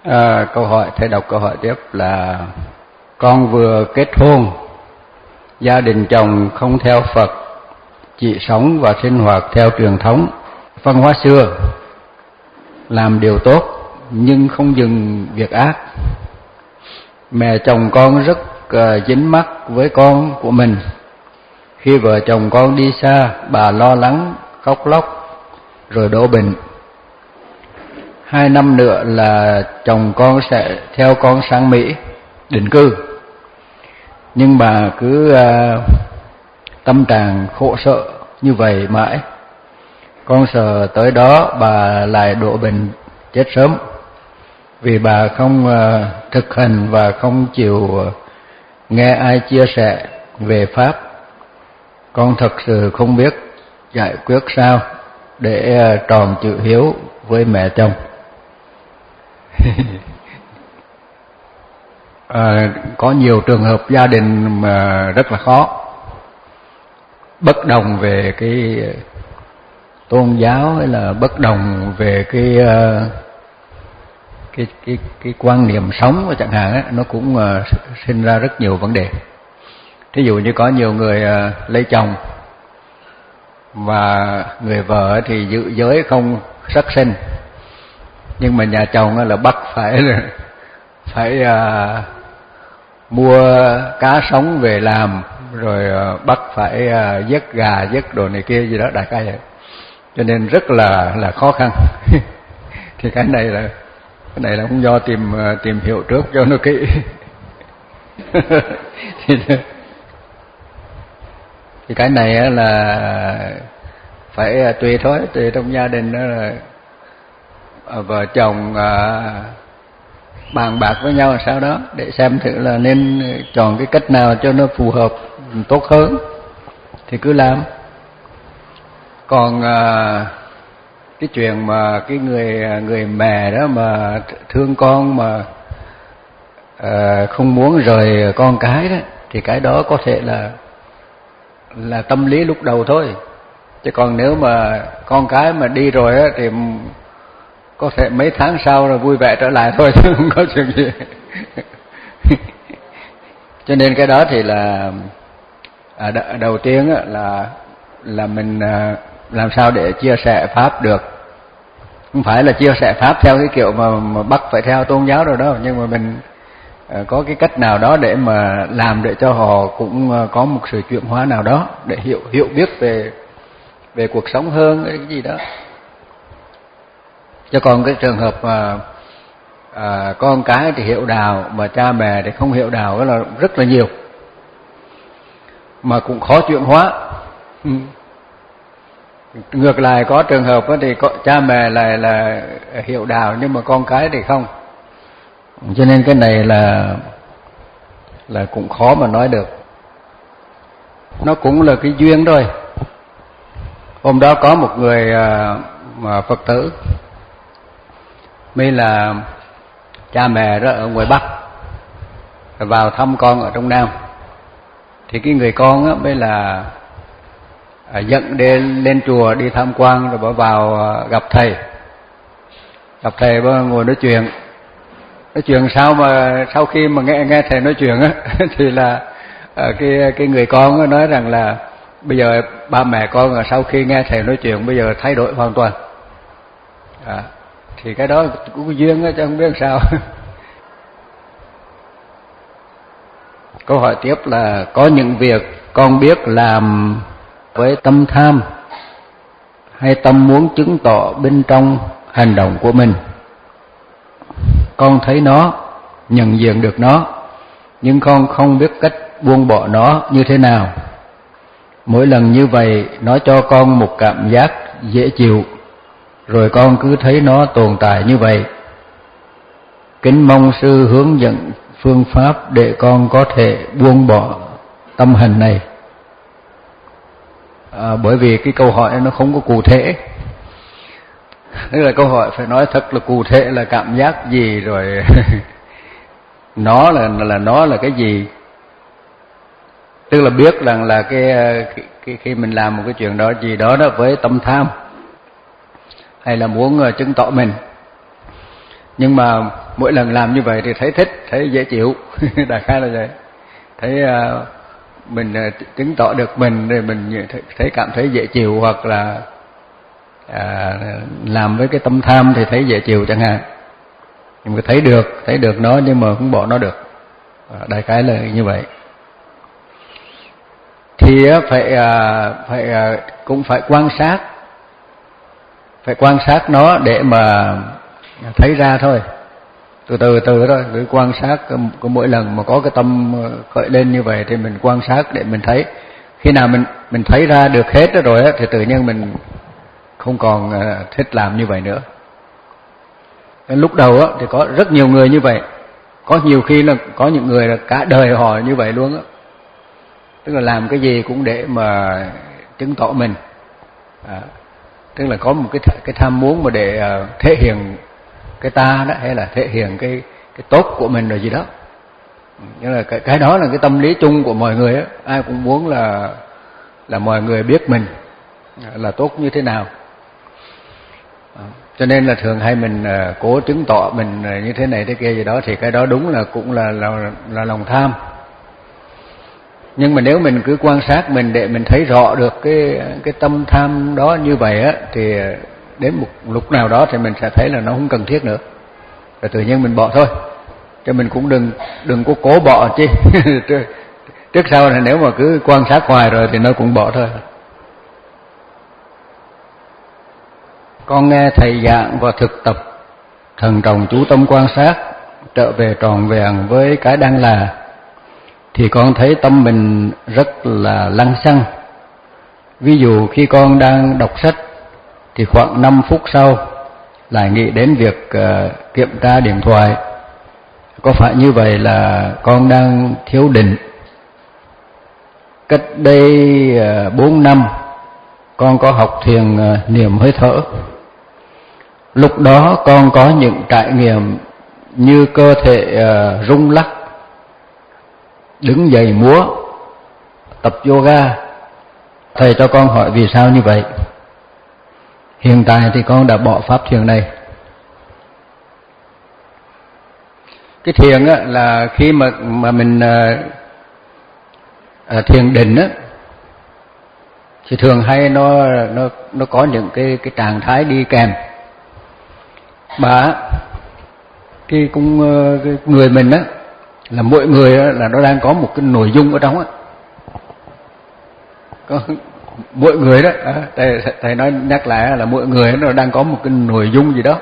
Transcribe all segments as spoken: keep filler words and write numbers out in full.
À, câu hỏi, thầy đọc câu hỏi tiếp là: con vừa kết hôn, gia đình chồng không theo Phật, chỉ sống và sinh hoạt theo truyền thống văn hóa xưa, làm điều tốt nhưng không dừng việc ác. Mẹ chồng con rất uh, dính mắc với con của mình. Khi vợ chồng con đi xa, bà lo lắng, khóc lóc, rồi đổ bệnh. Hai năm nữa là chồng con sẽ theo con sang Mỹ định cư. Nhưng bà cứ uh, tâm trạng khổ sở như vậy mãi. Con sợ tới đó bà lại đổ bệnh chết sớm, vì bà không uh, thực hành và không chịu uh, nghe ai chia sẻ về Pháp. Con thật sự không biết giải quyết sao để uh, tròn chữ hiếu với mẹ chồng. À, có nhiều trường hợp gia đình mà rất là khó, bất đồng về cái tôn giáo hay là bất đồng về cái cái cái cái quan niệm sống chẳng hạn á, nó cũng uh, sinh ra rất nhiều vấn đề. Thí dụ như có nhiều người uh, lấy chồng và người vợ thì giữ giới không sắc sinh, nhưng mà nhà chồng là bắt phải phải uh, mua cá sống về làm, rồi uh, bắt phải uh, giết gà giết đồ này kia gì đó đại khái vậy. Cho nên rất là là khó khăn. Thì cái này là cái này là cũng do tìm uh, tìm hiểu trước cho nó kỹ. thì, thì cái này là phải uh, tùy thôi, tùy trong gia đình đó là uh, vợ chồng uh, bàn bạc với nhau làm sao đó để xem thử là nên chọn cái cách nào cho nó phù hợp tốt hơn thì cứ làm. Còn à, cái chuyện mà cái người người mẹ đó mà thương con mà à, không muốn rời con cái đó, thì cái đó có thể là là tâm lý lúc đầu thôi. Chứ còn nếu mà con cái mà đi rồi á thì có thể mấy tháng sau rồi vui vẻ trở lại thôi, chứ không có chuyện gì. Cho nên cái đó thì là à, đầu tiên á, là là mình à, làm sao để chia sẻ Pháp được. Không phải là chia sẻ Pháp theo cái kiểu mà, mà bắt phải theo tôn giáo rồi đó, nhưng mà mình à, có cái cách nào đó để mà làm để cho họ cũng có một sự chuyển hóa nào đó, để hiểu hiểu biết về về cuộc sống hơn cái gì đó. Chứ còn cái trường hợp mà à, con cái thì hiểu đạo mà cha mẹ thì không hiểu đạo, đó là rất là nhiều, mà cũng khó chuyển hóa. Ừ. Ngược lại có trường hợp thì có, cha mẹ lại là hiểu đạo nhưng mà con cái thì không. Cho nên cái này là là cũng khó mà nói được. Nó cũng là cái duyên thôi. Hôm đó có một người mà Phật tử, mới là cha mẹ đó ở ngoài Bắc vào thăm con ở trong Nam, thì cái người con á mới là à, dẫn đi lên chùa đi tham quan, rồi bỏ vào à, gặp thầy gặp thầy bỏ ngồi nói chuyện nói chuyện sao mà sau khi mà nghe nghe thầy nói chuyện á thì là à, cái cái người con á nói rằng là bây giờ ba mẹ con là sau khi nghe thầy nói chuyện bây giờ thay đổi hoàn toàn. À, thì cái đó cũng có duyên á, chứ không biết sao. Câu hỏi tiếp là: có những việc con biết làm với tâm tham hay tâm muốn chứng tỏ bên trong hành động của mình. Con thấy nó, nhận diện được nó, nhưng con không biết cách buông bỏ nó như thế nào. Mỗi lần như vậy nó cho con một cảm giác dễ chịu, rồi con cứ thấy nó tồn tại như vậy. Kính mong sư hướng dẫn phương pháp để con có thể buông bỏ tâm hành này. À, bởi vì cái câu hỏi nó không có cụ thể. Tức là câu hỏi phải nói thật là cụ thể là cảm giác gì, rồi nó là là nó là cái gì. Tức là biết rằng là cái, cái, cái khi mình làm một cái chuyện đó gì đó đó với tâm tham hay là muốn chứng tỏ mình. Nhưng mà mỗi lần làm như vậy thì thấy thích, thấy dễ chịu. Đại khái là vậy. Thấy uh, mình uh, chứng tỏ được mình rồi mình thấy cảm thấy dễ chịu, hoặc là uh, làm với cái tâm tham thì thấy dễ chịu chẳng hạn. Nhưng mà thấy được, thấy được nó nhưng mà không bỏ nó được. Uh, đại khái là như vậy. Thì uh, phải uh, phải uh, cũng phải quan sát, phải quan sát nó để mà thấy ra thôi. Từ từ từ thôi, cứ quan sát cứ mỗi lần mà có cái tâm khởi lên như vậy thì mình quan sát để mình thấy. Khi nào mình mình thấy ra được hết rồi á thì tự nhiên mình không còn thích làm như vậy nữa. Lúc đầu á thì có rất nhiều người như vậy, có nhiều khi là có những người là cả đời họ như vậy luôn á, tức là làm cái gì cũng để mà chứng tỏ mình, à, tức là có một cái cái tham muốn mà để uh, thể hiện cái ta đó, hay là thể hiện cái cái tốt của mình rồi gì đó. Nhưng là cái, cái đó là cái tâm lý chung của mọi người á, ai cũng muốn là là mọi người biết mình là tốt như thế nào. À, cho nên là thường hay mình uh, cố chứng tỏ mình uh, như thế này thế kia gì đó, thì cái đó đúng là cũng là là, là lòng tham. Nhưng mà nếu mình cứ quan sát mình để mình thấy rõ được cái cái tâm tham đó như vậy á, thì đến một lúc nào đó thì mình sẽ thấy là nó không cần thiết nữa, rồi tự nhiên mình bỏ thôi. Chứ mình cũng đừng đừng có cố bỏ chứ. Trước sau là nếu mà cứ quan sát hoài rồi thì nó cũng bỏ thôi. Con nghe thầy giảng và thực tập thần trọng chú tâm quan sát, trở về trọn vẹn với cái đang là, thì con thấy tâm mình rất là lăng xăng. Ví dụ khi con đang đọc sách thì khoảng năm phút sau lại nghĩ đến việc uh, kiểm tra điện thoại. Có phải như vậy là con đang thiếu định? Cách đây uh, bốn năm con có học thiền uh, niệm hơi thở. Lúc đó con có những trải nghiệm như cơ thể uh, rung lắc, đứng dậy múa, tập yoga. Thầy cho con hỏi vì sao như vậy? Hiện tại thì con đã bỏ pháp thiền này. Cái thiền á, là khi mà mà mình à, thiền định á, thì thường hay nó nó nó có những cái cái trạng thái đi kèm. Mà cái cũng cái người mình á, là mỗi người á, là nó đang có một cái nội dung ở trong á. Có mỗi người đó, à, thầy, thầy nói nhắc lại là mỗi người nó đang có một cái nội dung gì đó.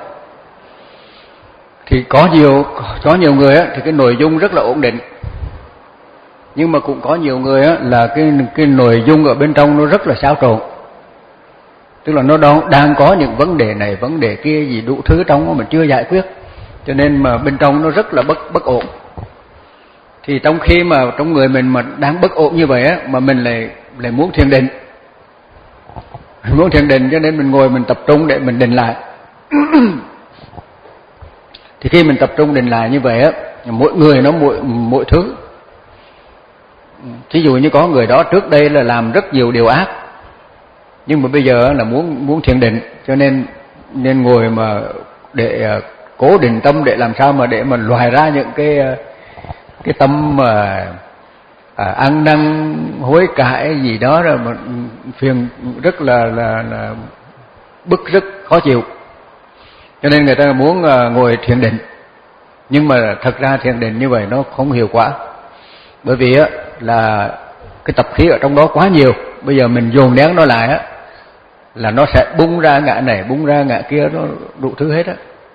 Thì có nhiều có nhiều người á, thì cái nội dung rất là ổn định, nhưng mà cũng có nhiều người á, là cái cái nội dung ở bên trong nó rất là xáo trộn, tức là nó đang, đang có những vấn đề này vấn đề kia gì đủ thứ trong nó mình chưa giải quyết, cho nên mà bên trong nó rất là bất bất ổn. Thì trong khi mà trong người mình mà đang bất ổn như vậy á, mà mình lại lại muốn thiền định, mình muốn thiền định cho nên mình ngồi mình tập trung để mình định lại. Thì khi mình tập trung định lại như vậy á, mỗi người nó mỗi mỗi thứ. Ví dụ như có người đó trước đây là làm rất nhiều điều ác, nhưng mà bây giờ là muốn muốn thiền định, cho nên nên ngồi mà để cố định tâm để làm sao mà để mà loại ra những cái cái tâm mà à, ăn năn hối cải gì đó, rồi mà phiền rất là là là bức rất khó chịu. Cho nên người ta muốn ngồi thiền định, nhưng mà thật ra thiền định như vậy nó không hiệu quả, bởi vì á là cái tập khí ở trong đó quá nhiều. Bây giờ mình dồn nén nó lại á, là nó sẽ bung ra ngã này bung ra ngã kia, nó đủ thứ hết á.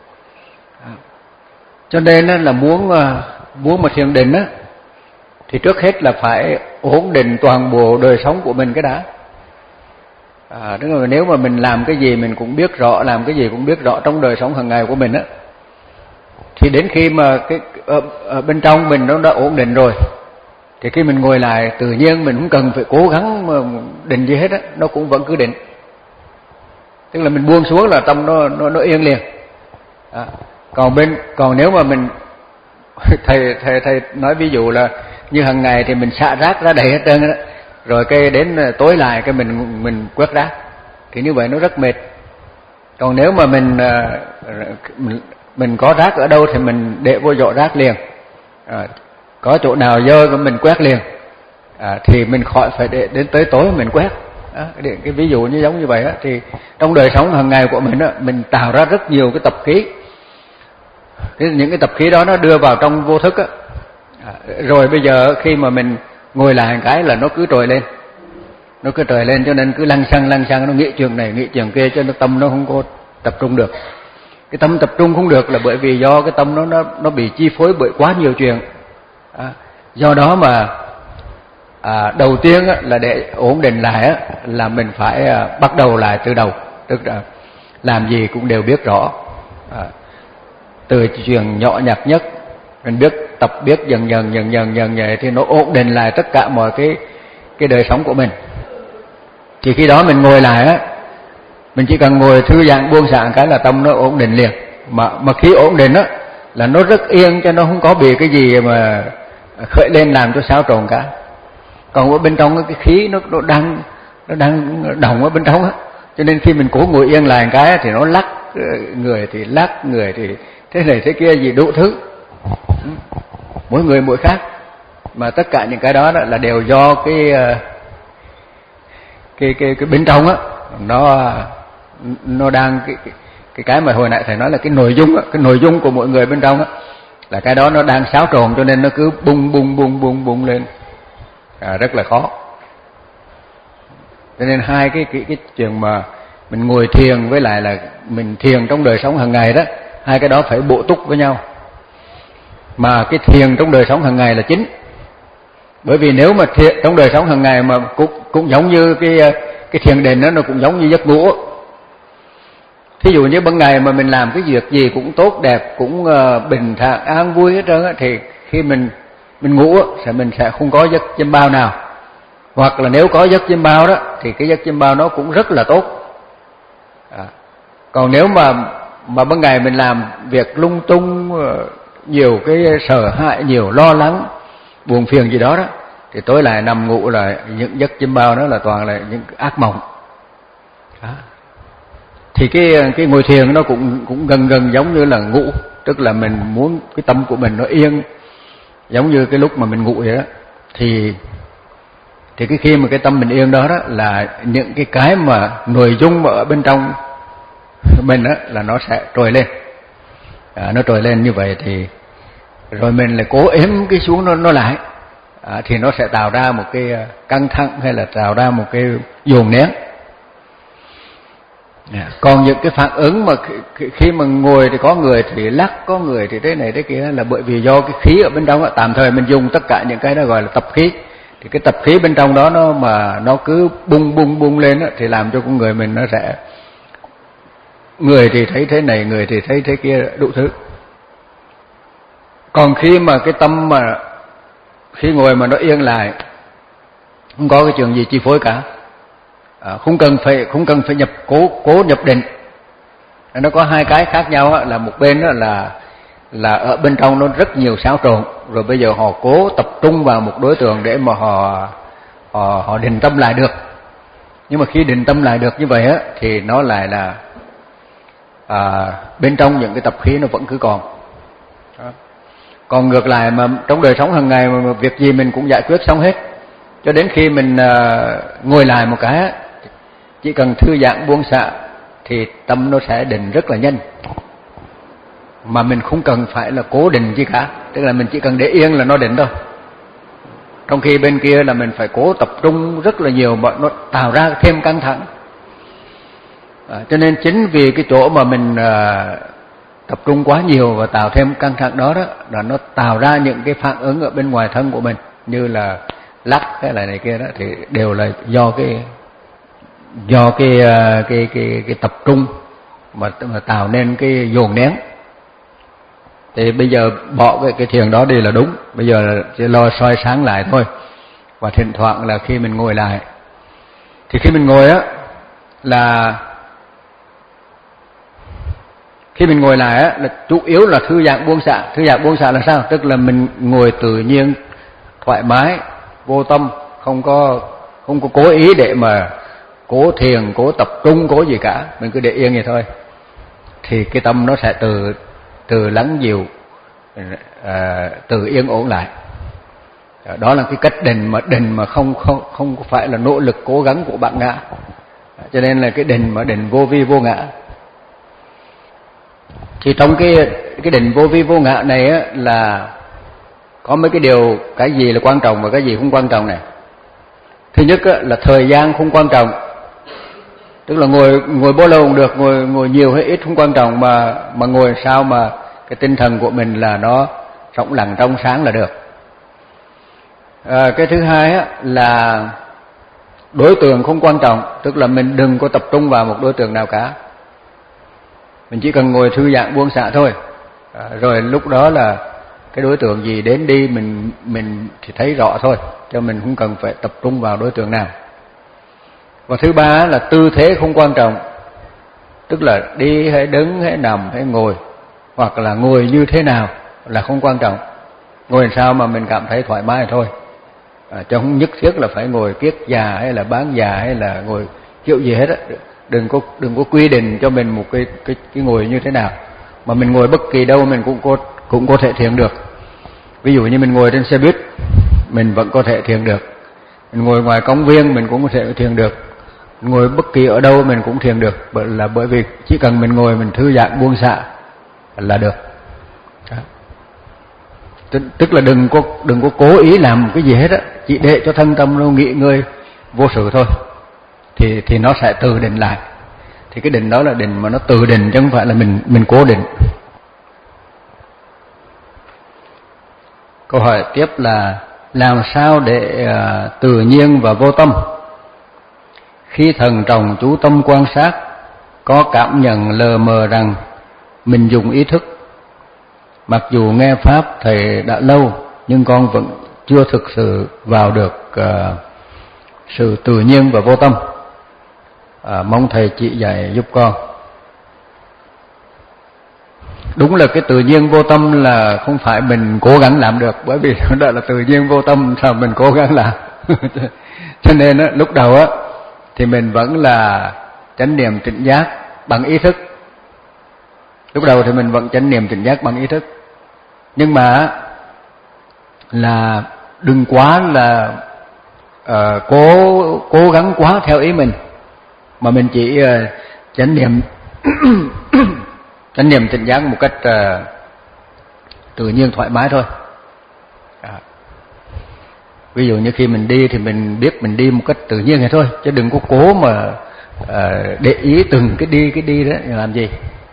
Cho nên là muốn muốn mà thiền định á, thì trước hết là phải ổn định toàn bộ đời sống của mình cái đã. À, tức là nếu mà mình làm cái gì mình cũng biết rõ, làm cái gì cũng biết rõ trong đời sống hàng ngày của mình á, thì đến khi mà cái ở, ở bên trong mình nó đã ổn định rồi, thì khi mình ngồi lại tự nhiên mình không cần phải cố gắng mà định gì hết á, nó cũng vẫn cứ định. Tức là mình buông xuống là tâm nó nó, nó yên liền. À, còn bên còn nếu mà mình thầy thầy thầy nói ví dụ là như hàng ngày thì mình xả rác ra đầy hết trơn đó, rồi cái đến tối lại cái mình mình quét rác, thì như vậy nó rất mệt. Còn nếu mà mình, mình mình có rác ở đâu thì mình để vô giỏ rác liền, à, có chỗ nào dơ mình quét liền, à, thì mình khỏi phải để đến tới tối mình quét. À, để cái ví dụ như giống như vậy á, thì trong đời sống hàng ngày của mình á, mình tạo ra rất nhiều cái tập khí. Cái, những cái tập khí đó nó đưa vào trong vô thức á, à, rồi bây giờ khi mà mình ngồi lại một cái là nó cứ trồi lên, nó cứ trồi lên, cho nên cứ lăng xăng lăng xăng, nó nghĩ chuyện này nghĩ chuyện kia, cho nên tâm nó không có tập trung được. Cái tâm tập trung không được là bởi vì do cái tâm nó nó nó bị chi phối bởi quá nhiều chuyện. À, do đó mà à, đầu tiên á, là để ổn định lại á, là mình phải à, bắt đầu lại từ đầu, tức là làm gì cũng đều biết rõ, à, từ chuyện nhỏ nhặt nhất mình biết tập biết dần dần dần dần dần vậy thì nó ổn định lại tất cả mọi cái cái đời sống của mình. Thì khi đó mình ngồi lại á, mình chỉ cần ngồi thư giãn buông xả cái là tâm nó ổn định liền. Mà mà khi ổn định á là nó rất yên, cho nó không có bị cái gì mà khởi lên làm cho xáo trộn cả. Còn ở bên trong cái khí nó nó đang nó đang động ở bên trong á, cho nên khi mình cố ngồi yên lại cái thì nó lắc người thì lắc người thì thế này thế kia gì đủ thứ, mỗi người mỗi khác. Mà tất cả những cái đó, đó là đều do cái cái cái cái bên trong á, nó nó đang cái cái cái mà hồi nãy thầy nói là cái nội dung á, cái nội dung của mỗi người bên trong á, là cái đó nó đang xáo trộn, cho nên nó cứ bung bung bung bung bung lên, à, rất là khó. Cho nên hai cái cái cái chuyện mà mình ngồi thiền với lại là mình thiền trong đời sống hàng ngày đó, hai cái đó phải bổ túc với nhau. Mà cái thiền trong đời sống hàng ngày là chính. Bởi vì nếu mà thiền trong đời sống hàng ngày mà cũng cũng giống như cái cái thiền định đó, nó cũng giống như giấc ngủ. Thí dụ như ban ngày mà mình làm cái việc gì cũng tốt đẹp, cũng uh, bình thản an vui hết trơn á, thì khi mình mình ngủ thì mình sẽ không có giấc chim bao nào. Hoặc là nếu có giấc chim bao đó thì cái giấc chim bao nó cũng rất là tốt. À, còn nếu mà mà ban ngày mình làm việc lung tung, nhiều cái sợ hãi, nhiều lo lắng, buồn phiền gì đó đó, thì tối lại nằm ngủ là những giấc chim bao đó là toàn là những ác mộng. À, thì cái cái ngồi thiền nó cũng cũng gần gần giống như là ngủ, tức là mình muốn cái tâm của mình nó yên, giống như cái lúc mà mình ngủ vậy đó. Thì thì cái khi mà cái tâm mình yên đó đó là những cái cái mà nội dung mà ở bên trong mình đó là nó sẽ trồi lên, à, nó trồi lên như vậy thì rồi mình lại cố ém cái xuống nó nó lại, à, thì nó sẽ tạo ra một cái căng thẳng hay là tạo ra một cái dồn nén. À, còn những cái phản ứng mà khi, khi mà ngồi thì có người thì lắc, có người thì thế này thế kia là bởi vì do cái khí ở bên trong đó, tạm thời mình dùng tất cả những cái đó gọi là tập khí. Thì cái tập khí bên trong đó nó mà nó cứ bung bung bung lên đó, thì làm cho con người mình nó sẽ, người thì thấy thế này, người thì thấy thế kia, đủ thứ. Còn khi mà cái tâm mà khi ngồi mà nó yên lại, không có cái chuyện gì chi phối cả, à, không cần phải không cần phải nhập cố cố nhập định. Nó có hai cái khác nhau đó, là một bên đó là là ở bên trong nó rất nhiều xáo trộn, rồi bây giờ họ cố tập trung vào một đối tượng để mà họ họ họ định tâm lại được. Nhưng mà khi định tâm lại được như vậy á thì nó lại là à, bên trong những cái tập khí nó vẫn cứ còn. Đó. Còn ngược lại mà trong đời sống hàng ngày mà việc gì mình cũng giải quyết xong hết, cho đến khi mình à, ngồi lại một cái, chỉ cần thư giãn buông xả thì tâm nó sẽ định rất là nhanh, mà mình không cần phải là cố định gì cả, tức là mình chỉ cần để yên là nó định thôi. Trong khi bên kia là mình phải cố tập trung rất là nhiều, mà nó tạo ra thêm căng thẳng. À, cho nên chính vì cái chỗ mà mình à, tập trung quá nhiều và tạo thêm căng thẳng đó đó, là nó tạo ra những cái phản ứng ở bên ngoài thân của mình, như là lắc cái này này kia đó, thì đều là do cái do cái cái cái cái, cái tập trung mà, mà tạo nên cái dồn nén. Thì bây giờ bỏ cái, cái thiền đó đi là đúng, bây giờ là chỉ lo soi sáng lại thôi. Và thỉnh thoảng là khi mình ngồi lại, thì khi mình ngồi á là khi mình ngồi lại á là chủ yếu là thư giãn buông xả. Thư giãn buông xả là sao? Tức là mình ngồi tự nhiên, thoải mái, vô tâm, không có không có cố ý để mà cố thiền, cố tập trung, cố gì cả, mình cứ để yên vậy thôi. Thì cái tâm nó sẽ từ từ lắng dịu, à, từ yên ổn lại. Đó là cái cách định mà định mà không không không phải là nỗ lực cố gắng của bạn ngã, cho nên là cái định mà định vô vi vô ngã. Thì trong cái cái định vô vi vô ngã này á, là có mấy cái điều, cái gì là quan trọng và cái gì không quan trọng này. Thứ nhất á, là thời gian không quan trọng, tức là ngồi ngồi bao lâu cũng được, ngồi ngồi nhiều hay ít không quan trọng, mà mà ngồi sao mà cái tinh thần của mình là nó rộng lặng trong sáng là được. À, cái thứ hai á, là đối tượng không quan trọng, tức là mình đừng có tập trung vào một đối tượng nào cả, mình chỉ cần ngồi thư giãn buông xả thôi. À, rồi lúc đó là cái đối tượng gì đến đi mình mình thì thấy rõ thôi, cho mình không cần phải tập trung vào đối tượng nào. Và thứ ba là tư thế không quan trọng, tức là đi hay đứng hay nằm hay ngồi, hoặc là ngồi như thế nào là không quan trọng, ngồi sao mà mình cảm thấy thoải mái thôi. À, chứ không nhất thiết là phải ngồi kiết già hay là bán già hay là ngồi kiểu gì hết á. Đừng có đừng có quy định cho mình một cái cái cái ngồi như thế nào, mà mình ngồi bất kỳ đâu mình cũng có cũng có thể thiền được. Ví dụ như mình ngồi trên xe buýt mình vẫn có thể thiền được, mình ngồi ngoài công viên mình cũng có thể thiền được, ngồi bất kỳ ở đâu mình cũng thiền được, bởi là bởi vì chỉ cần mình ngồi mình thư giãn buông xả là được. Đó. Tức là đừng có đừng có cố ý làm cái gì hết á, chỉ để cho thân tâm nó nghỉ ngơi vô sự thôi, thì thì nó sẽ tự định lại. Thì cái định đó là định mà nó tự định chứ không phải là mình mình cố định. Câu hỏi tiếp là làm sao để uh, tự nhiên và vô tâm? Khi thần trọng chú tâm quan sát, có cảm nhận lờ mờ rằng mình dùng ý thức. Mặc dù nghe pháp thầy đã lâu, nhưng con vẫn chưa thực sự vào được uh, sự tự nhiên và vô tâm. À, mong thầy chỉ dạy giúp con. Đúng là cái tự nhiên vô tâm là không phải mình cố gắng làm được, bởi vì đó là tự nhiên vô tâm sao mình cố gắng làm. Cho nên á, lúc đầu á thì mình vẫn là chánh niệm tỉnh giác bằng ý thức. Lúc đầu thì mình vẫn chánh niệm tỉnh giác bằng ý thức, nhưng mà là đừng quá là uh, cố cố gắng quá theo ý mình, mà mình chỉ uh, chánh niệm chánh niệm tỉnh giác một cách uh, tự nhiên thoải mái thôi. À. Ví dụ như khi mình đi thì mình biết mình đi một cách tự nhiên này thôi, chứ đừng có cố mà uh, để ý từng cái đi cái đi đó làm gì.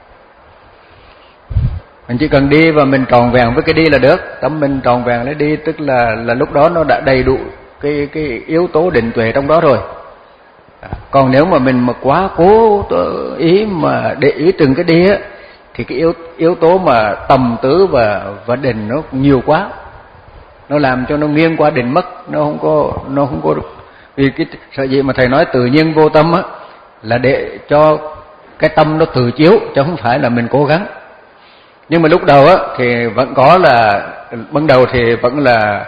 Mình chỉ cần đi và mình tròn vẹn với cái đi là được, tâm mình tròn vẹn lấy đi, tức là là lúc đó nó đã đầy đủ cái cái yếu tố định tuệ trong đó rồi. À, còn nếu mà mình mà quá cố ý mà để ý từng cái đi á, thì cái yếu yếu tố mà tầm tứ và và định nó nhiều quá, nó làm cho nó nghiêng qua định mất, nó không có nó không có vì cái sở dĩ mà thầy nói tự nhiên vô tâm á là để cho cái tâm nó tự chiếu, chứ không phải là mình cố gắng. Nhưng mà lúc đầu á thì vẫn có là ban đầu thì vẫn là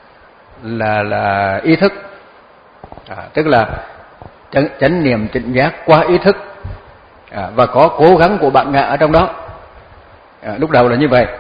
là là ý thức, à, tức là chánh, chánh niệm tỉnh giác qua ý thức, à, và có cố gắng của bạn ngã ở trong đó. À, lúc đầu là như vậy.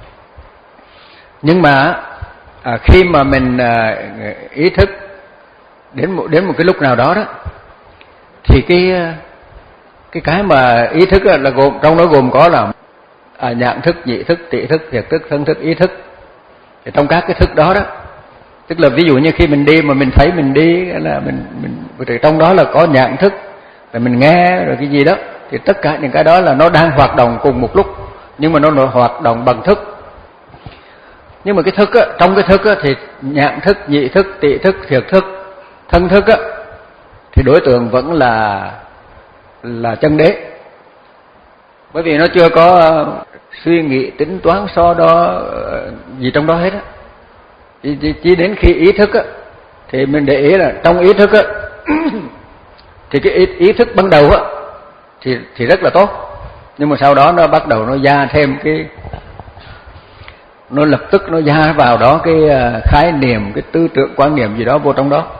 Nhưng mà à, khi mà mình à, ý thức đến một đến một cái lúc nào đó đó, thì cái cái cái mà ý thức là gồm trong đó gồm có là à, nhãn thức, nhị thức, tỷ thức, thiệt thức, thân thức, ý thức. Thì trong các cái thức đó đó, tức là ví dụ như khi mình đi mà mình thấy mình đi là mình mình trong đó là có nhãn thức, rồi mình nghe rồi cái gì đó, thì tất cả những cái đó là nó đang hoạt động cùng một lúc, nhưng mà nó hoạt động bằng thức. Nhưng mà cái thức á, trong cái thức á, thì nhãn thức, nhị thức, tỷ thức, thiệt thức, thân thức á, thì đối tượng vẫn là là chân đế, bởi vì nó chưa có suy nghĩ tính toán so đo gì trong đó hết á. Chỉ, chỉ, chỉ đến khi ý thức á, thì mình để ý là trong ý thức á thì cái ý, ý thức ban đầu á thì thì rất là tốt, nhưng mà sau đó nó bắt đầu nó gia thêm cái, nó lập tức nó gia vào đó cái khái niệm, cái tư tưởng quan niệm gì đó vô trong đó.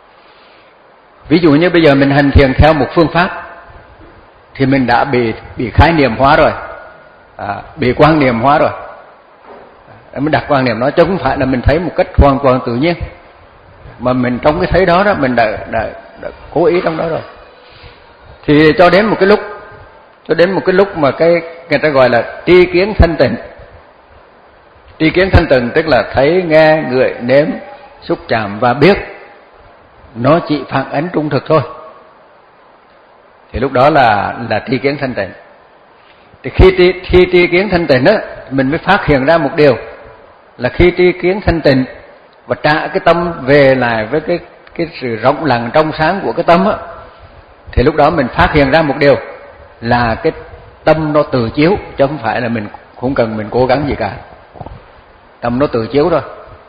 Ví dụ như bây giờ mình hành thiền theo một phương pháp thì mình đã bị bị khái niệm hóa rồi. à, bị quan niệm hóa rồi. À, mình đặt quan niệm đó chứ không phải là mình thấy một cách hoàn toàn tự nhiên, mà mình trong cái thấy đó đó mình đã, đã, đã cố ý trong đó rồi. Thì cho đến một cái lúc cho đến một cái lúc mà cái người ta gọi là tri kiến thanh tịnh. Tri kiến thanh tịnh tức là thấy, nghe, ngửi, nếm, xúc chạm và biết nó chỉ phản ánh trung thực thôi. Thì lúc đó là là tri kiến thanh tịnh. Thì khi tri, khi tri kiến thanh tịnh á, mình mới phát hiện ra một điều là khi tri kiến thanh tịnh và trả cái tâm về lại với cái cái sự rộng lặng trong sáng của cái tâm á, thì lúc đó mình phát hiện ra một điều là cái tâm nó tự chiếu, chứ không phải là mình không cần mình cố gắng gì cả. Tâm nó tự chiếu thôi.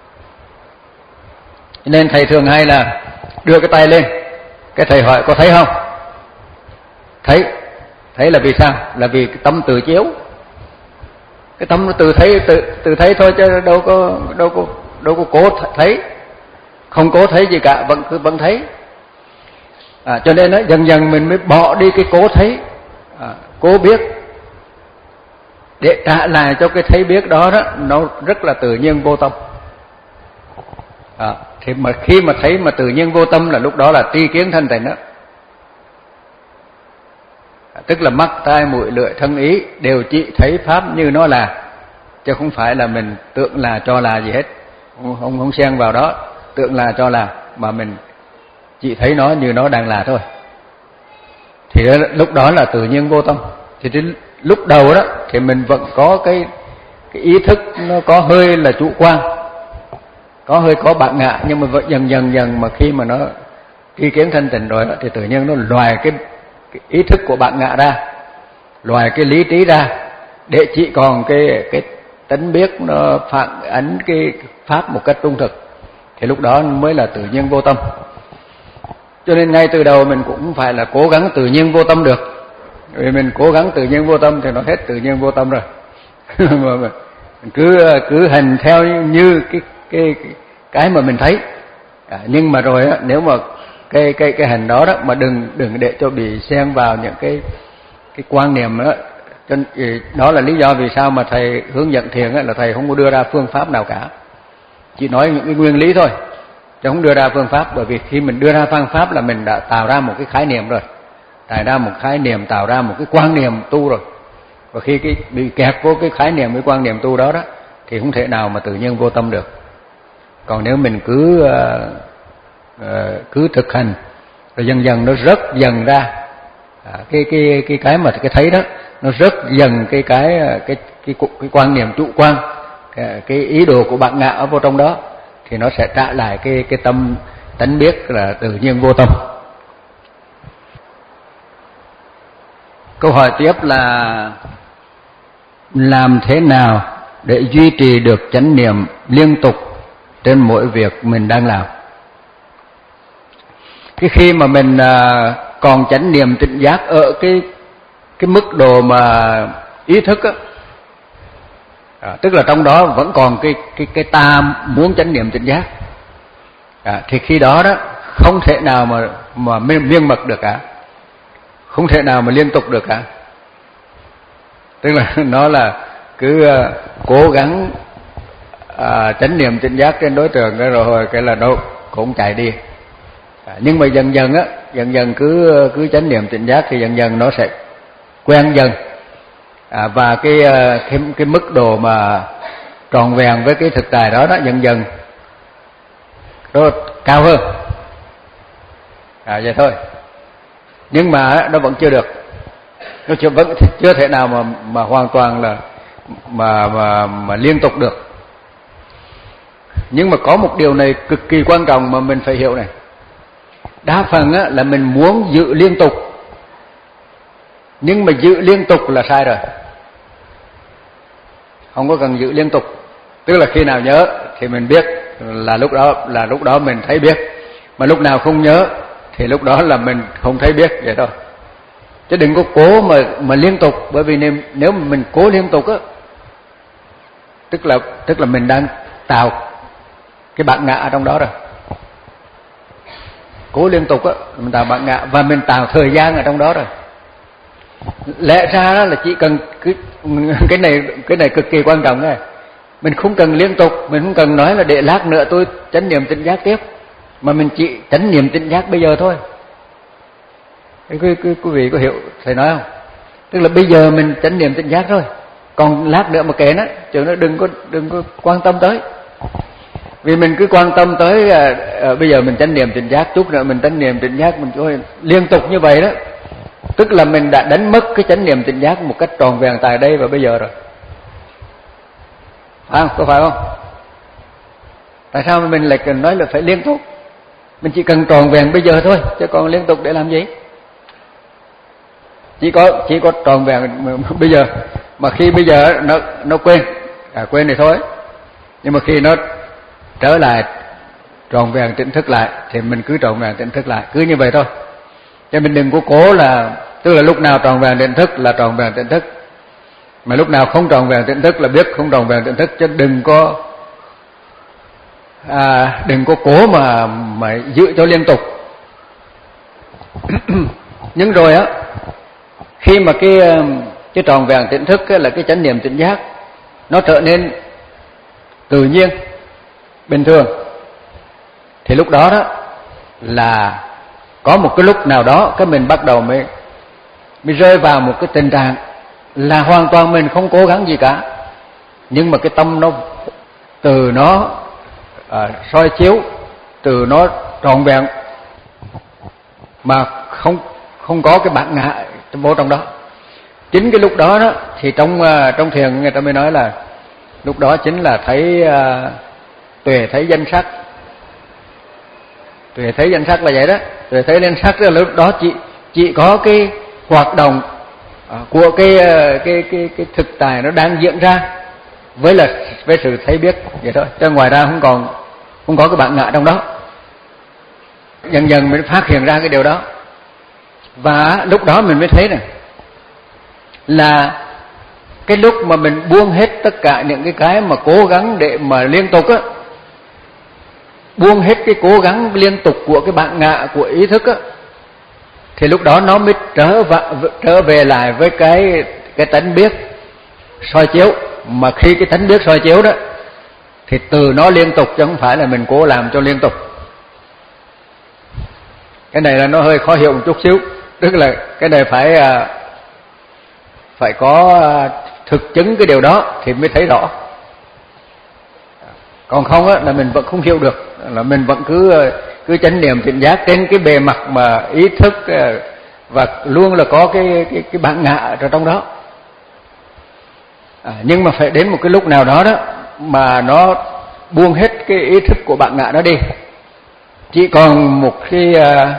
Nên thầy thường hay là đưa cái tay lên, cái thầy hỏi có thấy không? Thấy. Thấy là vì sao? Là vì cái tâm tự chiếu. Cái tâm nó tự thấy tự tự thấy thôi, chứ đâu có đâu có đâu có cố thấy, không cố thấy gì cả, vẫn cứ vẫn thấy. À, cho nên đó, dần dần mình mới bỏ đi cái cố thấy, à, cố biết, để trả lại cho cái thấy biết đó đó nó rất là tự nhiên vô tâm. À, thì mà khi mà thấy mà tự nhiên vô tâm là lúc đó là tri kiến thanh tịnh đó. À, tức là mắt, tai, mũi, lưỡi, thân, ý đều chỉ thấy pháp như nó là, chứ không phải là mình tưởng là cho là gì hết, không không, không xen vào đó tưởng là cho là, mà mình chỉ thấy nó như nó đang là thôi. Thì đó, lúc đó là tự nhiên vô tâm. Thì đến lúc đầu đó thì mình vẫn có cái cái ý thức nó có hơi là chủ quan, có hơi có bản ngã, nhưng mà dần dần dần mà khi mà nó tri kiến thanh tịnh rồi đó, thì tự nhiên nó loài cái, cái ý thức của bản ngã ra, loài cái lý trí ra, để chỉ còn cái cái tánh biết nó phản ánh cái pháp một cách trung thực. Thì lúc đó mới là tự nhiên vô tâm. Cho nên ngay từ đầu mình cũng không phải là cố gắng tự nhiên vô tâm được. Vì mình cố gắng tự nhiên vô tâm thì nó hết tự nhiên vô tâm rồi. Mà mình cứ cứ hành theo như cái cái cái mà mình thấy. À, nhưng mà rồi á, nếu mà cái cái cái hành đó đó mà đừng đừng để cho bị xen vào những cái cái quan niệm đó. Cho nên đó là lý do vì sao mà thầy hướng dẫn thiền á, là thầy không có đưa ra phương pháp nào cả, chỉ nói những cái nguyên lý thôi, chứ không đưa ra phương pháp. Bởi vì khi mình đưa ra phương pháp là mình đã tạo ra một cái khái niệm rồi, tạo ra một khái niệm, tạo ra một cái quan niệm tu rồi. Và khi cái bị kẹt vô cái khái niệm, cái quan niệm tu đó đó, thì không thể nào mà tự nhiên vô tâm được. Còn nếu mình cứ uh, uh, cứ thực hành rồi dần dần nó rớt dần ra à, cái cái cái cái mà cái thấy đó, nó rớt dần cái cái cái cái cái, cái quan niệm chủ quan, cái, cái ý đồ của bản ngã ở vô trong đó, thì nó sẽ trả lại cái cái tâm tánh biết là tự nhiên vô tâm. Câu hỏi tiếp là làm thế nào để duy trì được chánh niệm liên tục trên mỗi việc mình đang làm? Cái khi mà mình còn chánh niệm tỉnh giác ở cái cái mức độ mà ý thức á, à, tức là trong đó vẫn còn cái cái cái ta muốn chánh niệm tỉnh giác, à, thì khi đó đó không thể nào mà mà miên mật được cả, không thể nào mà liên tục được cả. Tức là nó là cứ uh, cố gắng uh, chánh niệm tỉnh giác trên đối tượng cái rồi cái là đâu cũng chạy đi. À, nhưng mà dần dần á, dần dần cứ cứ chánh niệm tỉnh giác thì dần dần nó sẽ quen dần, à, và cái, cái cái mức độ mà tròn vẹn với cái thực tại đó đó dần dần nó cao hơn. À vậy thôi. Nhưng mà nó vẫn chưa được, nó chưa vẫn chưa thể nào mà mà hoàn toàn là mà mà mà liên tục được. Nhưng mà có một điều này cực kỳ quan trọng mà mình phải hiểu này. Đa phần á là mình muốn giữ liên tục, nhưng mà giữ liên tục là sai rồi. Không có cần giữ liên tục. Tức là khi nào nhớ thì mình biết là lúc đó là lúc đó mình thấy biết, mà lúc nào không nhớ thì lúc đó là mình không thấy biết, vậy thôi. Chứ đừng có cố mà mà liên tục, bởi vì nếu nếu mà mình cố liên tục á, tức là tức là mình đang tạo cái bản ngã ở trong đó rồi. Cố liên tục á, mình tạo bản ngã và mình tạo thời gian ở trong đó rồi. Lẽ ra đó là chỉ cần cứ Cái này cái này cực kỳ quan trọng này. Mình không cần liên tục, mình không cần nói là để lát nữa tôi chánh niệm tỉnh giác tiếp, mà mình chỉ chánh niệm tỉnh giác bây giờ thôi. Quý, quý, quý vị có hiểu thầy nói không? Tức là bây giờ mình chánh niệm tỉnh giác thôi, còn lát nữa mà kệ nó, chứ nó đừng có đừng có quan tâm tới. Vì mình cứ quan tâm tới à, à, bây giờ mình chánh niệm tỉnh giác, chút nữa mình chánh niệm tỉnh giác, mình cứ liên tục như vậy đó, tức là mình đã đánh mất cái chánh niệm tỉnh giác một cách tròn vẹn tại đây và bây giờ rồi. Phải không? Có phải không? Tại sao mình lại cần nói là phải liên tục? Mình chỉ cần tròn vẹn bây giờ thôi, chứ còn liên tục để làm gì? Chỉ có chỉ có tròn vẹn bây giờ, mà khi bây giờ nó nó quên, à quên thì thôi. Nhưng mà khi nó trở lại tròn vẹn tỉnh thức lại thì mình cứ tròn vẹn tỉnh thức lại, cứ như vậy thôi. Cho mình đừng có cố là, tức là lúc nào tròn vẹn tỉnh thức là tròn vẹn tỉnh thức, mà lúc nào không tròn vẹn tỉnh thức là biết không tròn vẹn tỉnh thức, chứ đừng có à, đừng có cố mà mà giữ cho liên tục. Nhưng rồi á, khi mà cái cái tròn vẹn tỉnh thức là cái chánh niệm tỉnh giác nó trở nên tự nhiên, bình thường, thì lúc đó đó là có một cái lúc nào đó cái mình bắt đầu mới mới rơi vào một cái tình trạng là hoàn toàn mình không cố gắng gì cả, nhưng mà cái tâm nó từ nó à, soi chiếu, từ nó trọn vẹn mà không không có cái bản ngã vô trong đó. Chính cái lúc đó đó thì trong trong thiền người ta mới nói là lúc đó chính là thấy uh, tuệ thấy danh sắc. Tuệ thấy danh sắc là vậy đó. Tuệ thấy danh sắc là lúc đó chỉ chỉ có cái hoạt động uh, của cái, uh, cái cái cái thực tại nó đang diễn ra với là với sự thấy biết vậy thôi. Chứ ngoài ra không còn không có cái bản ngã trong đó. Dần dần mình phát hiện ra cái điều đó, và lúc đó mình mới thấy này là cái lúc mà mình buông hết tất cả những cái cái mà cố gắng để mà liên tục á, buông hết cái cố gắng liên tục của cái bản ngã của ý thức á, thì lúc đó nó mới trở về, trở về lại với cái cái tánh biết soi chiếu. Mà khi cái tánh biết soi chiếu đó thì từ nó liên tục, chứ không phải là mình cố làm cho liên tục. Cái này là nó hơi khó hiểu một chút xíu, tức là cái này phải phải có thực chứng cái điều đó thì mới thấy rõ. Còn không á là mình vẫn không hiểu được, là mình vẫn cứ cứ chánh niệm tỉnh giác trên cái bề mặt mà ý thức, và luôn là có cái cái cái bản ngã ở trong đó. À, nhưng mà phải đến một cái lúc nào đó đó mà nó buông hết cái ý thức của bản ngã đó đi, chỉ còn một cái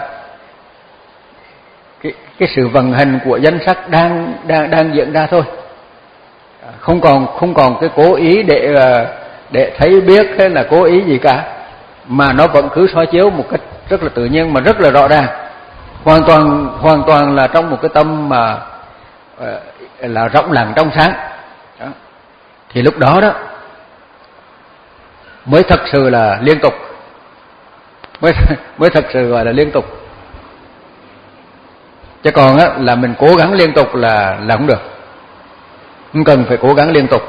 cái cái sự vận hành của danh sắc đang đang đang diễn ra thôi. À, không còn không còn cái cố ý để để thấy biết hay là cố ý gì cả, mà nó vẫn cứ soi chiếu một cách rất là tự nhiên mà rất là rõ ràng, hoàn toàn hoàn toàn là trong một cái tâm mà là rộng lặng trong sáng. Đó. Thì lúc đó đó mới thật sự là liên tục, mới mới thật sự gọi là liên tục. Chứ còn á là mình cố gắng liên tục là là không được, không cần phải cố gắng liên tục.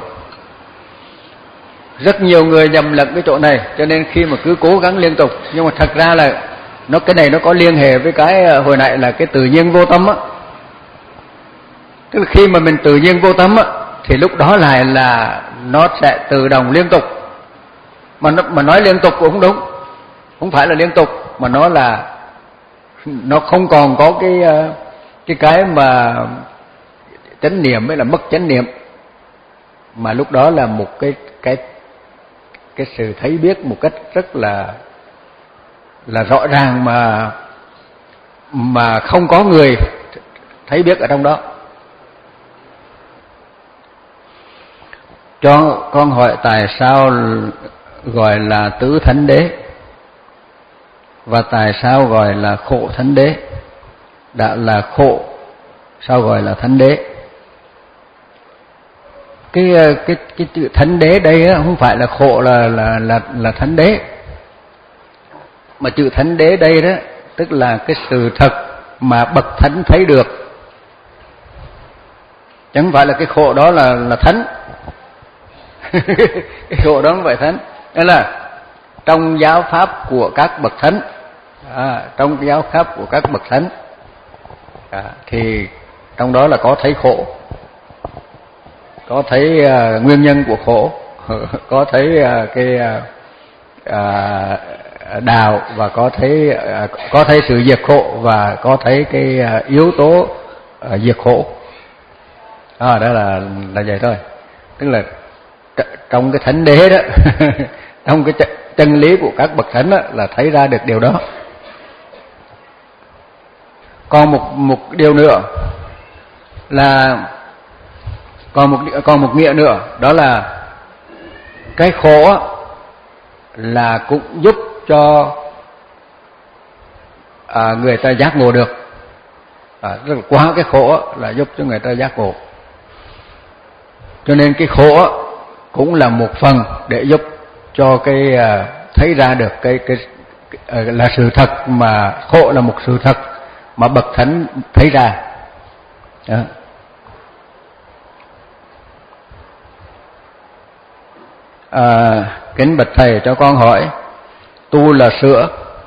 Rất nhiều người nhầm lẫn cái chỗ này, cho nên khi mà cứ cố gắng liên tục, nhưng mà thật ra là nó cái này nó có liên hệ với cái hồi nãy là cái tự nhiên vô tâm á. Tức là khi mà mình tự nhiên vô tâm á thì lúc đó lại là nó sẽ tự động liên tục. Mà nó, mà nói liên tục cũng không đúng, không phải là liên tục, mà nó là nó không còn có cái cái cái mà chánh niệm mới là mất chánh niệm, mà lúc đó là một cái cái cái sự thấy biết một cách rất là là rõ ràng, mà mà không có người thấy biết ở trong đó. Cho con hỏi tại sao gọi là tứ thánh đế và tại sao gọi là khổ thánh đế? Đã là khổ sao gọi là thánh đế? Cái cái cái chữ thánh đế đây á, không phải là khổ là là là là thánh đế, mà chữ thánh đế đây đó tức là cái sự thật mà bậc thánh thấy được. Chẳng phải là cái khổ đó là là thánh. Cái khổ đó không phải thánh. Đó là trong giáo pháp của các bậc thánh, à, trong cái giáo pháp của các bậc thánh, à, thì trong đó là có thấy khổ, có thấy uh, nguyên nhân của khổ, có thấy uh, cái uh, đạo, và có thấy uh, có thấy sự diệt khổ, và có thấy cái uh, yếu tố uh, diệt khổ. À, đó là là vậy thôi. Tức là trong cái thánh đế đó, trong cái chân lý của các bậc thánh đó, là thấy ra được điều đó. Còn một một điều nữa là còn một còn một nghĩa nữa, đó là cái khổ là cũng giúp cho à, người ta giác ngộ được. À, tức là qua cái khổ là giúp cho người ta giác ngộ. Cho nên cái khổ cũng là một phần để giúp cho cái uh, thấy ra được cái cái, cái uh, là sự thật, mà khổ là một sự thật mà bậc thánh thấy ra. Đó. À, kính bạch thầy, cho con hỏi, tu là sửa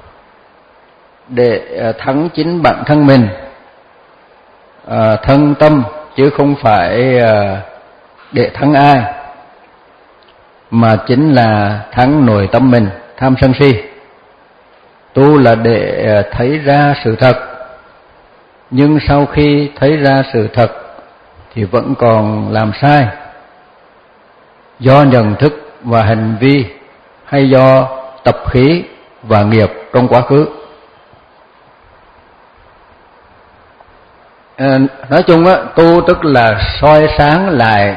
để uh, thắng chính bản thân mình, uh, thân tâm, chứ không phải uh, để thắng ai, mà chính là thắng nội tâm mình, tham sân si. Tu là để thấy ra sự thật, nhưng sau khi thấy ra sự thật thì vẫn còn làm sai, do nhận thức và hành vi, hay do tập khí và nghiệp trong quá khứ. À, nói chung á, tu tức là soi sáng lại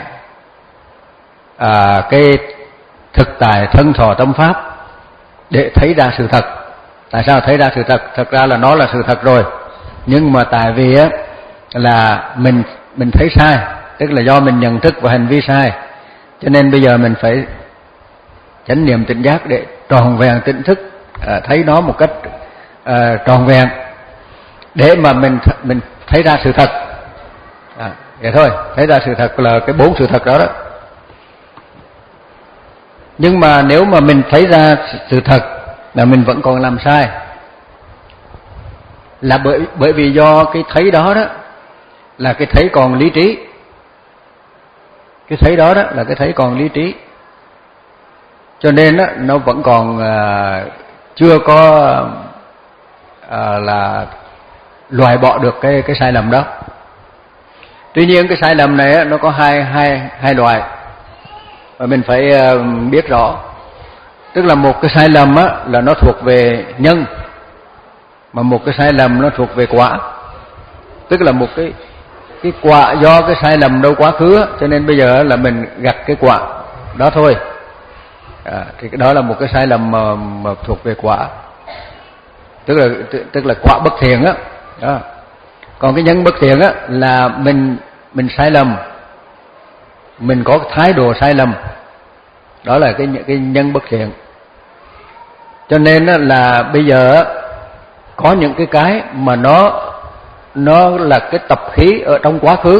à, cái thực tại thân thọ tâm pháp để thấy ra sự thật. Tại sao thấy ra sự thật? Thật ra là nó là sự thật rồi, nhưng mà tại vì á là mình mình thấy sai, tức là do mình nhận thức và hành vi sai, cho nên bây giờ mình phải chánh niệm tỉnh giác để tròn vẹn tỉnh thức, à, thấy nó một cách à, tròn vẹn, để mà mình mình thấy ra sự thật. À, vậy thôi, thấy ra sự thật là cái bốn sự thật đó đó. Nhưng mà nếu mà mình thấy ra sự thật là mình vẫn còn làm sai, là bởi bởi vì do cái thấy đó đó là cái thấy còn lý trí. Cái thấy đó đó là cái thấy còn lý trí. Cho nên đó, nó vẫn còn à, chưa có à, là loại bỏ được cái cái sai lầm đó. Tuy nhiên cái sai lầm này á, nó có hai hai hai loại và mình phải uh, biết rõ. Tức là một cái sai lầm á là nó thuộc về nhân, mà một cái sai lầm nó thuộc về quả. Tức là một cái cái quả do cái sai lầm đâu quá khứ á, cho nên bây giờ là mình gặt cái quả đó thôi. À, thì đó là một cái sai lầm mà, mà thuộc về quả. Tức là tức là quả bất thiện á. Đó. Còn cái nhân bất thiện á là mình mình sai lầm, mình có thái độ sai lầm, đó là cái cái nhân bất thiện. Cho nên là bây giờ có những cái cái mà nó nó là cái tập khí ở trong quá khứ,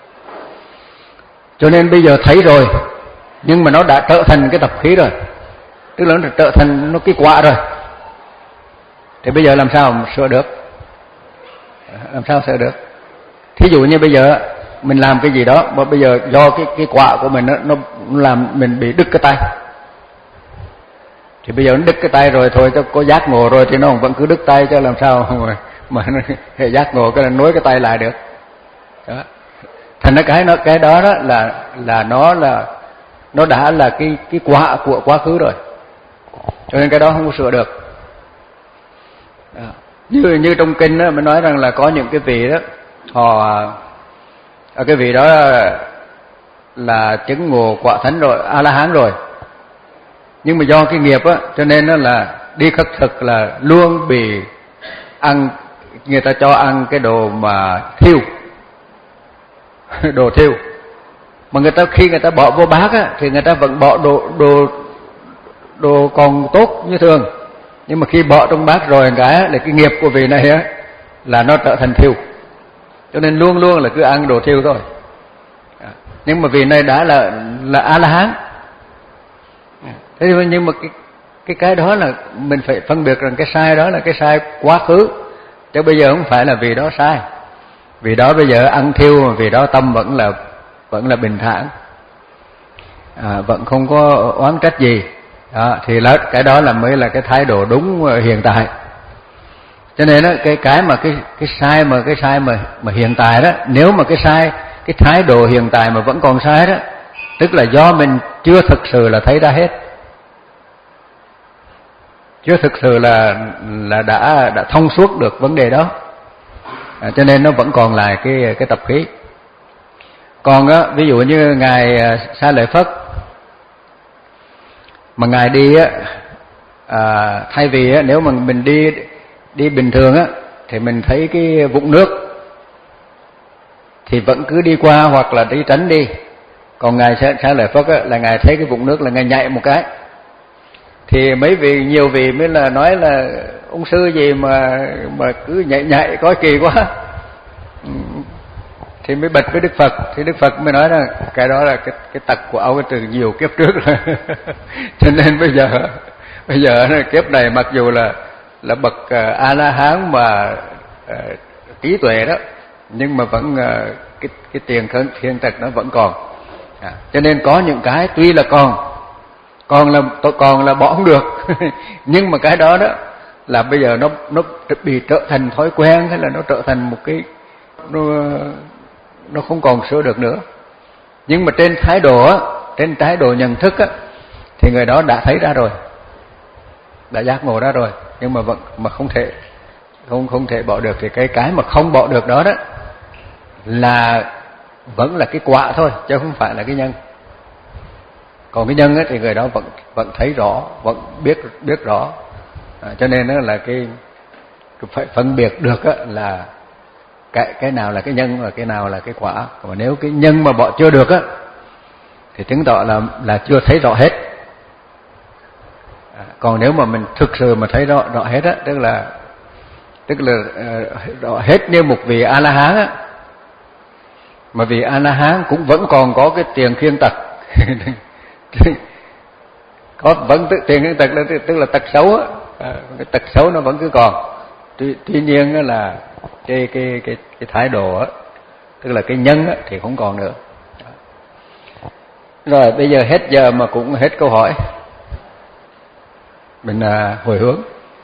cho nên bây giờ thấy rồi, nhưng mà nó đã trở thành cái tập khí rồi, tức là nó trở thành nó cái quả rồi, thì bây giờ làm sao mà sửa được? Làm sao sửa được? Thí dụ như bây giờ mình làm cái gì đó mà bây giờ do cái cái quả của mình nó, nó làm mình bị đứt cái tay, thì bây giờ nó đứt cái tay rồi thôi, cho có giác ngộ rồi thì nó vẫn cứ đứt tay, cho làm sao mà mà nó giác ngộ cái là nối cái tay lại được. Đó. Thành ra cái nó cái đó đó là là nó là nó đã là cái cái quả của quá khứ rồi, cho nên cái đó không có sửa được. Đó. Như như trong kinh đó mới nói rằng là có những cái vị đó họ ở cái vị đó là chứng ngộ quả thánh rồi, A La Hán rồi, nhưng mà do cái nghiệp á, cho nên nó là đi khất thực là luôn bị ăn, người ta cho ăn cái đồ mà thiêu, đồ thiêu, mà người ta khi người ta bỏ vô bát á thì người ta vẫn bỏ đồ đồ đồ còn tốt như thường, nhưng mà khi bỏ trong bát rồi cái là cái nghiệp của vị này á là nó trở thành thiêu, cho nên luôn luôn là cứ ăn đồ thiêu thôi. nhưng mà vị này đã là là A La Hán. Thế nhưng mà cái cái cái đó là mình phải phân biệt rằng cái sai đó là cái sai quá khứ, chứ bây giờ không phải là vì đó sai. Vì đó bây giờ ăn thiêu mà vì đó tâm vẫn là vẫn là bình thản, à, vẫn không có oán trách gì. Đó, thì là cái đó là mới là cái thái độ đúng hiện tại. Cho nên đó, cái cái mà cái cái sai mà cái sai mà mà hiện tại đó, nếu mà cái sai cái thái độ hiện tại mà vẫn còn sai đó, tức là do mình chưa thực sự là thấy ra hết, chưa thực sự là là đã đã thông suốt được vấn đề đó, à, cho nên nó vẫn còn lại cái cái tập khí. Còn á, ví dụ như ngài Xá Lợi Phất mà ngài đi á, à, thay vì á, nếu mà mình đi đi bình thường á thì mình thấy cái vũng nước thì vẫn cứ đi qua hoặc là đi tránh đi. Còn ngài Xá Lợi Phất á, là ngài thấy cái vũng nước là ngài nhảy một cái. Thì mấy vị nhiều vị mới là nói là ông sư gì mà mà cứ nhảy nhảy có kỳ quá. Thì mới bật với Đức Phật, thì Đức Phật mới nói là cái đó là cái cái tật của ông từ nhiều kiếp trước rồi. Cho nên bây giờ bây giờ kiếp này mặc dù là là bậc uh, A La Hán mà uh, trí tuệ đó, nhưng mà vẫn uh, cái cái tiền thiên tật nó vẫn còn. À, cho nên có những cái tuy là còn còn là tôi còn là bỏ không được, nhưng mà cái đó đó là bây giờ nó nó bị trở thành thói quen, hay là nó trở thành một cái nó nó không còn sửa được nữa. Nhưng mà trên thái độ á, trên thái độ nhận thức á, thì người đó đã thấy ra rồi, đã giác ngộ ra rồi, nhưng mà vẫn mà không thể không không thể bỏ được. Thì cái cái mà không bỏ được đó đó là vẫn là cái quả thôi, chứ không phải là cái nhân. Còn cái nhân á, thì người đó vẫn vẫn thấy rõ, vẫn biết biết rõ, à, cho nên đó là cái, cái phải phân biệt được á, là cái cái nào là cái nhân và cái nào là cái quả. Còn nếu cái nhân mà bỏ chưa được á thì chứng tỏ là là chưa thấy rõ hết. À, còn nếu mà mình thực sự mà thấy rõ rõ hết á, tức là tức là uh, rõ hết như một vị A La Hán á, mà vị A La Hán cũng vẫn còn có cái tiền khiên tật. Có vẫn tiền khiên tật là tức là tật xấu á, à, cái tật xấu nó vẫn cứ còn. Tuy, tuy nhiên á là cái cái cái cái thái độ á, tức là cái nhân á thì không còn nữa. Rồi bây giờ hết giờ mà cũng hết câu hỏi, mình à, hồi hướng.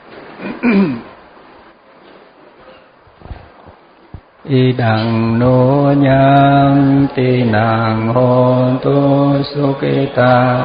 Y đằng nô nhang ti nàng hôn tu sukita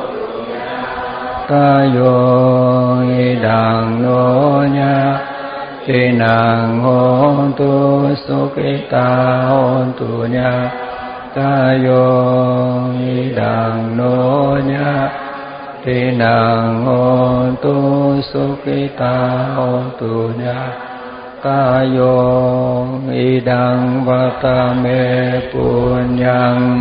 ta yo y đằng nô nhang ti nàng hôn tu sukita hôn tu nha ta yo y đằng nô nhang ti nàng hôn tu sukita hôn tu nha ta yo idang vatame punyang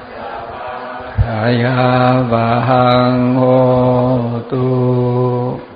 aya vahang hotu.